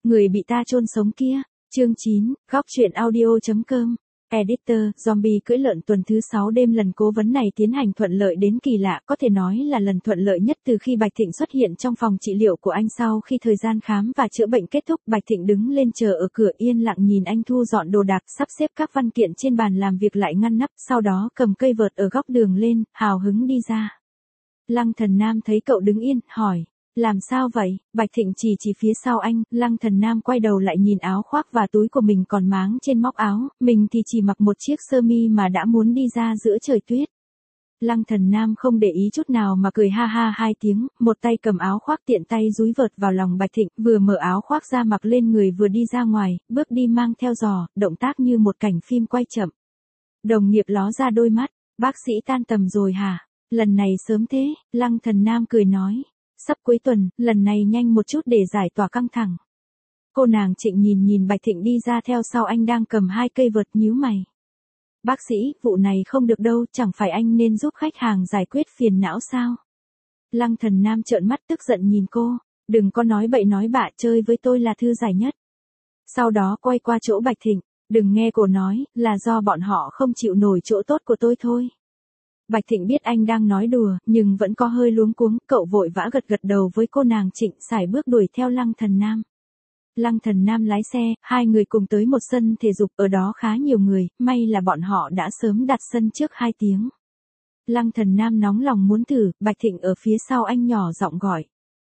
Người bị ta chôn sống kia. Chương 9, góc truyện audio.com. Editor, zombie cưỡi lợn tuần thứ 6 đêm lần cố vấn này tiến hành thuận lợi đến kỳ lạ, có thể nói là lần thuận lợi nhất từ khi Bạch Thịnh xuất hiện trong phòng trị liệu của anh. Sau khi thời gian khám và chữa bệnh kết thúc, Bạch Thịnh đứng lên chờ ở cửa yên lặng nhìn anh thu dọn đồ đạc, sắp xếp các văn kiện trên bàn làm việc lại ngăn nắp, sau đó cầm cây vợt ở góc đường lên, hào hứng đi ra. Lăng Thần Nam thấy cậu đứng yên, hỏi. Làm sao vậy? Bạch Thịnh chỉ phía sau anh. Lăng Thần Nam quay đầu lại nhìn áo khoác và túi của mình còn máng trên móc áo, mình thì chỉ mặc một chiếc sơ mi mà đã muốn đi ra giữa trời tuyết. Lăng Thần Nam không để ý chút nào mà cười ha ha hai tiếng, một tay cầm áo khoác tiện tay dúi vợt vào lòng Bạch Thịnh, vừa mở áo khoác ra mặc lên người vừa đi ra ngoài, bước đi mang theo giò, động tác như một cảnh phim quay chậm. Đồng nghiệp ló ra đôi mắt, bác sĩ tan tầm rồi hả? Lần này sớm thế, Lăng Thần Nam cười nói. Sắp cuối tuần, lần này nhanh một chút để giải tỏa căng thẳng. Cô nàng Trịnh nhìn Bạch Thịnh đi ra theo sau anh đang cầm hai cây vợt nhíu mày. Bác sĩ, vụ này không được đâu, chẳng phải anh nên giúp khách hàng giải quyết phiền não sao? Lăng Thần Nam trợn mắt tức giận nhìn cô, đừng có nói bậy nói bạ, chơi với tôi là thư giải nhất. Sau đó quay qua chỗ Bạch Thịnh, đừng nghe cô nói, là do bọn họ không chịu nổi chỗ tốt của tôi thôi. Bạch Thịnh biết anh đang nói đùa, nhưng vẫn có hơi luống cuống, cậu vội vã gật đầu với cô nàng Trịnh, sải bước đuổi theo Lăng Thần Nam. Lăng Thần Nam lái xe, hai người cùng tới một sân thể dục, ở đó khá nhiều người, may là bọn họ đã sớm đặt sân trước 2 tiếng. Lăng Thần Nam nóng lòng muốn thử, Bạch Thịnh ở phía sau anh nhỏ giọng gọi.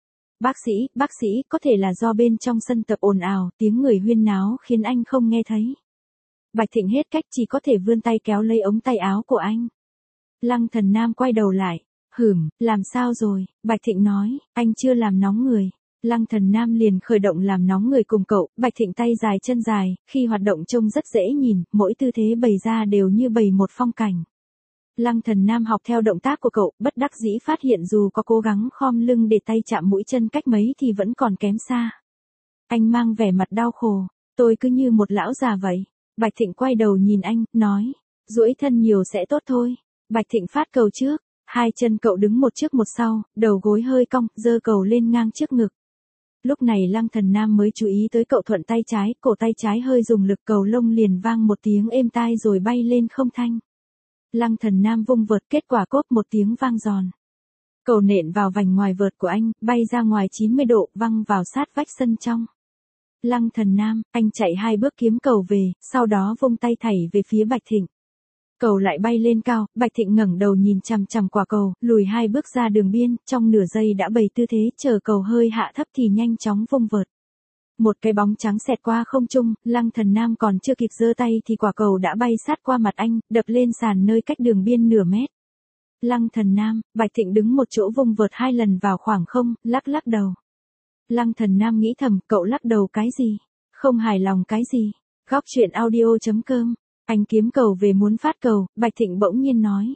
Bác sĩ, có thể là do bên trong sân tập ồn ào, tiếng người huyên náo khiến anh không nghe thấy. Bạch Thịnh hết cách chỉ có thể vươn tay kéo lấy ống tay áo của anh. Lăng Thần Nam quay đầu lại, làm sao rồi? Bạch Thịnh nói, anh chưa làm nóng người. Lăng Thần Nam liền khởi động làm nóng người cùng cậu, Bạch Thịnh tay dài chân dài, khi hoạt động trông rất dễ nhìn, mỗi tư thế bày ra đều như bày một phong cảnh. Lăng Thần Nam học theo động tác của cậu, bất đắc dĩ phát hiện dù có cố gắng khom lưng để tay chạm mũi chân cách mấy thì vẫn còn kém xa. Anh mang vẻ mặt đau khổ, tôi cứ như một lão già vậy. Bạch Thịnh quay đầu nhìn anh, nói, duỗi thân nhiều sẽ tốt thôi. Bạch Thịnh phát cầu trước, hai chân cậu đứng một trước một sau, đầu gối hơi cong, giơ cầu lên ngang trước ngực. Lúc này Lăng Thần Nam mới chú ý tới cậu thuận tay trái, cổ tay trái hơi dùng lực, cầu lông liền vang một tiếng êm tai rồi bay lên không thanh. Lăng Thần Nam vung vợt, kết quả cốp một tiếng vang giòn. Cầu nện vào vành ngoài vợt của anh, bay ra ngoài 90 độ, văng vào sát vách sân trong. Lăng Thần Nam, anh chạy 2 bước kiếm cầu về, sau đó vung tay thảy về phía Bạch Thịnh. Cầu lại bay lên cao, Bạch Thịnh ngẩng đầu nhìn chằm chằm quả cầu, lùi 2 bước ra đường biên, trong nửa giây đã bày tư thế, chờ cầu hơi hạ thấp thì nhanh chóng vung vợt. Một cái bóng trắng xẹt qua không trung, Lăng Thần Nam còn chưa kịp giơ tay thì quả cầu đã bay sát qua mặt anh, đập lên sàn nơi cách đường biên nửa mét. Lăng Thần Nam, Bạch Thịnh đứng một chỗ vung vợt 2 lần vào khoảng không, lắc đầu. Lăng Thần Nam nghĩ thầm, cậu lắc đầu cái gì? Không hài lòng cái gì? Góc truyện audio.com. Anh kiếm cầu về muốn phát cầu, Bạch Thịnh bỗng nhiên nói.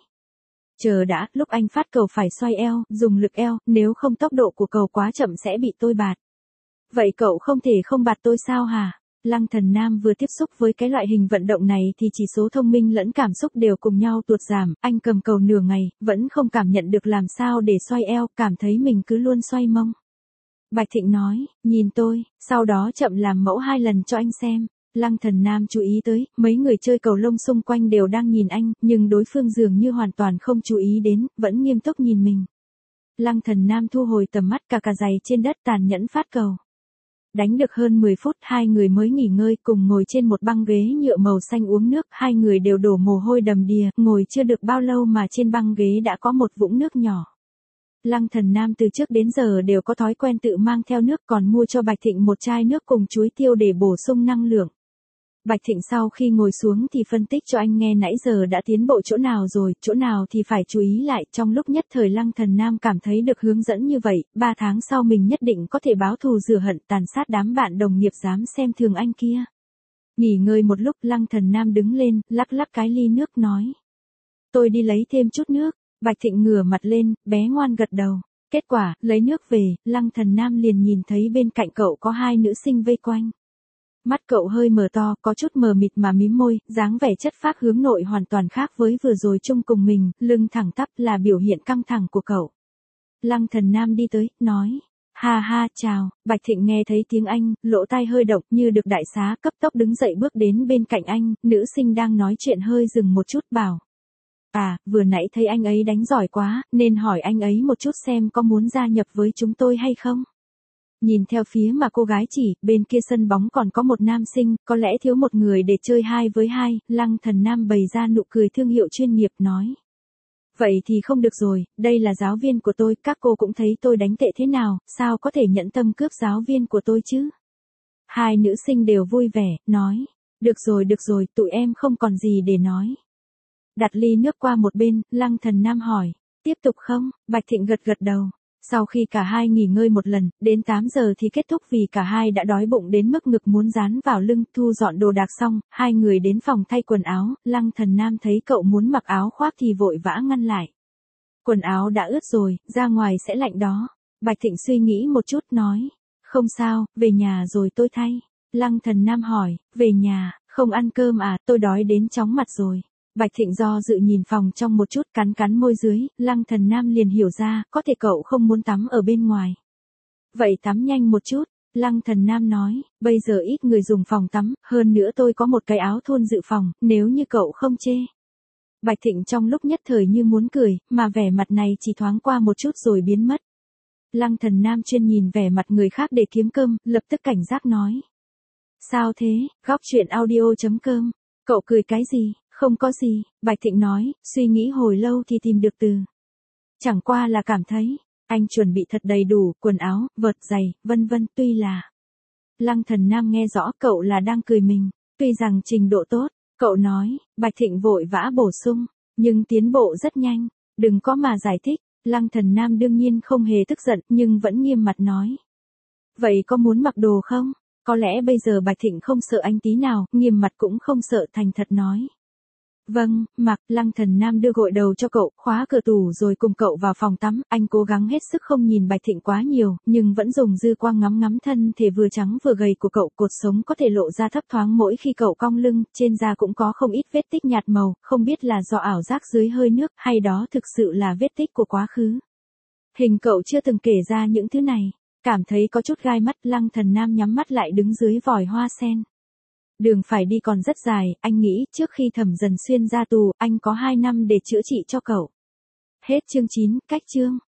Chờ đã, lúc anh phát cầu phải xoay eo, dùng lực eo, nếu không tốc độ của cầu quá chậm sẽ bị tôi bạt. Vậy cậu không thể không bạt tôi sao hả? Lăng Thần Nam vừa tiếp xúc với cái loại hình vận động này thì chỉ số thông minh lẫn cảm xúc đều cùng nhau tuột giảm, anh cầm cầu nửa ngày, vẫn không cảm nhận được làm sao để xoay eo, cảm thấy mình cứ luôn xoay mông. Bạch Thịnh nói, nhìn tôi, sau đó chậm làm mẫu 2 lần cho anh xem. Lăng Thần Nam chú ý tới, mấy người chơi cầu lông xung quanh đều đang nhìn anh, nhưng đối phương dường như hoàn toàn không chú ý đến, vẫn nghiêm túc nhìn mình. Lăng Thần Nam thu hồi tầm mắt, cả giày trên đất tàn nhẫn phát cầu. Đánh được hơn 10 phút, hai người mới nghỉ ngơi, cùng ngồi trên một băng ghế nhựa màu xanh uống nước, hai người đều đổ mồ hôi đầm đìa, ngồi chưa được bao lâu mà trên băng ghế đã có một vũng nước nhỏ. Lăng Thần Nam từ trước đến giờ đều có thói quen tự mang theo nước, còn mua cho Bạch Thịnh một chai nước cùng chuối tiêu để bổ sung năng lượng. Bạch Thịnh sau khi ngồi xuống thì phân tích cho anh nghe nãy giờ đã tiến bộ chỗ nào rồi, chỗ nào thì phải chú ý lại, trong lúc nhất thời Lăng Thần Nam cảm thấy được hướng dẫn như vậy, 3 tháng sau mình nhất định có thể báo thù rửa hận, tàn sát đám bạn đồng nghiệp dám xem thường anh kia. Nghỉ ngơi một lúc, Lăng Thần Nam đứng lên, lắc cái ly nước nói. Tôi đi lấy thêm chút nước. Bạch Thịnh ngửa mặt lên, bé ngoan gật đầu. Kết quả, lấy nước về, Lăng Thần Nam liền nhìn thấy bên cạnh cậu có 2 nữ sinh vây quanh. Mắt cậu hơi mở to, có chút mờ mịt mà mím môi, dáng vẻ chất phác hướng nội hoàn toàn khác với vừa rồi chung cùng mình, lưng thẳng tắp là biểu hiện căng thẳng của cậu. Lăng Thần Nam đi tới, nói. Ha ha, chào, Bạch Thịnh nghe thấy tiếng anh, lỗ tai hơi động như được đại xá, cấp tốc đứng dậy bước đến bên cạnh anh, nữ sinh đang nói chuyện hơi dừng một chút bảo. À, vừa nãy thấy anh ấy đánh giỏi quá, nên hỏi anh ấy một chút xem có muốn gia nhập với chúng tôi hay không. Nhìn theo phía mà cô gái chỉ, bên kia sân bóng còn có một nam sinh, có lẽ thiếu một người để chơi 2 với 2, Lăng Thần Nam bày ra nụ cười thương hiệu chuyên nghiệp nói. Vậy thì không được rồi, đây là giáo viên của tôi, các cô cũng thấy tôi đánh tệ thế nào, sao có thể nhẫn tâm cướp giáo viên của tôi chứ? Hai nữ sinh đều vui vẻ, nói. Được rồi, tụi em không còn gì để nói. Đặt ly nước qua một bên, Lăng Thần Nam hỏi. Tiếp tục không? Bạch Thịnh gật gật đầu. Sau khi cả hai nghỉ ngơi một lần, đến 8 giờ thì kết thúc vì cả hai đã đói bụng đến mức ngực muốn dán vào lưng, thu dọn đồ đạc xong, hai người đến phòng thay quần áo, Lăng Thần Nam thấy cậu muốn mặc áo khoác thì vội vã ngăn lại. Quần áo đã ướt rồi, ra ngoài sẽ lạnh đó. Bạch Thịnh suy nghĩ một chút nói. Không sao, về nhà rồi tôi thay. Lăng Thần Nam hỏi, về nhà, không ăn cơm à, tôi đói đến chóng mặt rồi. Bạch Thịnh do dự nhìn phòng trong một chút, cắn môi dưới, Lăng Thần Nam liền hiểu ra, có thể cậu không muốn tắm ở bên ngoài. Vậy tắm nhanh một chút, Lăng Thần Nam nói, bây giờ ít người dùng phòng tắm, hơn nữa tôi có một cái áo thun dự phòng, nếu như cậu không chê. Bạch Thịnh trong lúc nhất thời như muốn cười, mà vẻ mặt này chỉ thoáng qua một chút rồi biến mất. Lăng Thần Nam chuyên nhìn vẻ mặt người khác để kiếm cơm, lập tức cảnh giác nói. Sao thế, Góc Chuyện Audio.com, cậu cười cái gì? Không có gì, Bạch Thịnh nói, suy nghĩ hồi lâu thì tìm được từ. Chẳng qua là cảm thấy, anh chuẩn bị thật đầy đủ, quần áo, vợt giày, vân vân, tuy là. Lăng Thần Nam nghe rõ cậu là đang cười mình, tuy rằng trình độ tốt, cậu nói, Bạch Thịnh vội vã bổ sung, nhưng tiến bộ rất nhanh, đừng có mà giải thích, Lăng Thần Nam đương nhiên không hề tức giận nhưng vẫn nghiêm mặt nói. Vậy có muốn mặc đồ không? Có lẽ bây giờ Bạch Thịnh không sợ anh tí nào, nghiêm mặt cũng không sợ, thành thật nói. Vâng, mặc. Lăng Thần Nam đưa gội đầu cho cậu, khóa cửa tủ rồi cùng cậu vào phòng tắm, anh cố gắng hết sức không nhìn Bạch Thịnh quá nhiều, nhưng vẫn dùng dư quang ngắm thân thể vừa trắng vừa gầy của cậu, cột sống có thể lộ ra thấp thoáng mỗi khi cậu cong lưng, trên da cũng có không ít vết tích nhạt màu, không biết là do ảo giác dưới hơi nước, hay đó thực sự là vết tích của quá khứ. Hình cậu chưa từng kể ra những thứ này, cảm thấy có chút gai mắt, Lăng Thần Nam nhắm mắt lại đứng dưới vòi hoa sen. Đường phải đi còn rất dài, anh nghĩ trước khi Thẩm Dần Xuyên ra tù, anh có 2 năm để chữa trị cho cậu. Hết chương 9, cách chương.